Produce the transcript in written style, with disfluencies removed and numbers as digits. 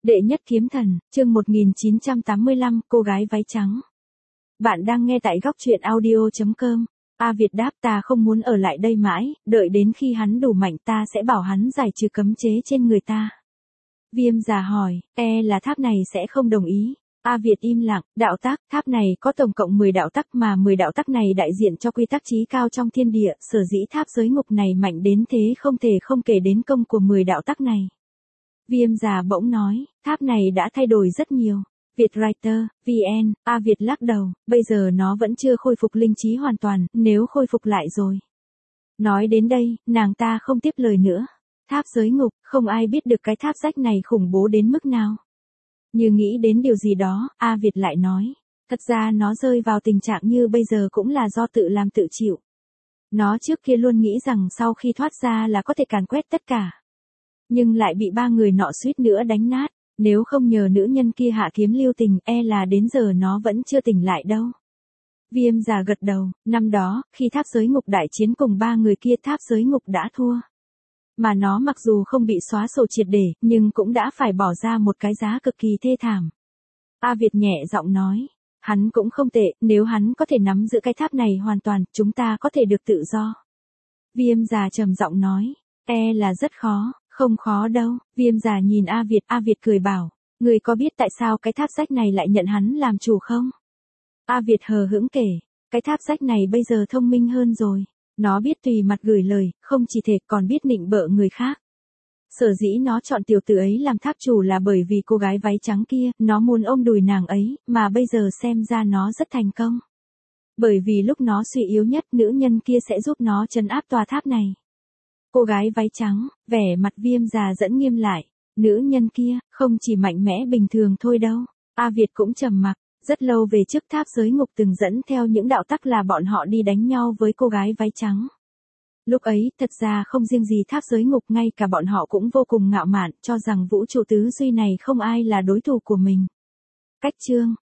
Đệ nhất kiếm thần, chương 1985, cô gái váy trắng. Bạn đang nghe tại góc truyện audio.com. A Việt đáp, ta không muốn ở lại đây mãi, đợi đến khi hắn đủ mạnh ta sẽ bảo hắn giải trừ cấm chế trên người ta. Viêm già hỏi, là tháp này sẽ không đồng ý. A Việt im lặng, đạo tắc, tháp này có tổng cộng 10 đạo tắc mà 10 đạo tắc này đại diện cho quy tắc chí cao trong thiên địa, sở dĩ tháp giới ngục này mạnh đến thế không thể không kể đến công của 10 đạo tắc này. Viêm già bỗng nói, tháp này đã thay đổi rất nhiều. Vietwriter, VN, A Việt lắc đầu, bây giờ nó vẫn chưa khôi phục linh trí hoàn toàn, nếu khôi phục lại rồi. Nói đến đây, nàng ta không tiếp lời nữa. Tháp giới ngục, không ai biết được cái tháp rách này khủng bố đến mức nào. Như nghĩ đến điều gì đó, A Việt lại nói, thật ra nó rơi vào tình trạng như bây giờ cũng là do tự làm tự chịu. Nó trước kia luôn nghĩ rằng sau khi thoát ra là có thể càn quét tất cả. Nhưng lại bị ba người nọ suýt nữa đánh nát, nếu không nhờ nữ nhân kia hạ kiếm lưu tình là đến giờ nó vẫn chưa tỉnh lại đâu. Viêm già gật đầu, năm đó, khi tháp giới ngục đại chiến cùng ba người kia tháp giới ngục đã thua. Mà nó mặc dù không bị xóa sổ triệt để, nhưng cũng đã phải bỏ ra một cái giá cực kỳ thê thảm. A Việt nhẹ giọng nói, hắn cũng không tệ, nếu hắn có thể nắm giữ cái tháp này hoàn toàn, chúng ta có thể được tự do. Viêm già trầm giọng nói, là rất khó. Không khó đâu, Viêm già nhìn A Việt cười bảo, người có biết tại sao cái tháp rách này lại nhận hắn làm chủ không? A Việt hờ hững kể, cái tháp rách này bây giờ thông minh hơn rồi, nó biết tùy mặt gửi lời, không chỉ thể còn biết nịnh bợ người khác. Sở dĩ nó chọn tiểu tử ấy làm tháp chủ là bởi vì cô gái váy trắng kia, nó muốn ôm đùi nàng ấy, mà bây giờ xem ra nó rất thành công. Bởi vì lúc nó suy yếu nhất, nữ nhân kia sẽ giúp nó trấn áp tòa tháp này. Cô gái váy trắng, vẻ mặt Viêm già dẫn nghiêm lại, nữ nhân kia, không chỉ mạnh mẽ bình thường thôi đâu. A Việt cũng trầm mặc, rất lâu về trước tháp giới ngục từng dẫn theo những đạo tắc là bọn họ đi đánh nhau với cô gái váy trắng. Lúc ấy, thật ra không riêng gì tháp giới ngục, ngay cả bọn họ cũng vô cùng ngạo mạn, cho rằng vũ trụ tứ duy này không ai là đối thủ của mình. Cách chương,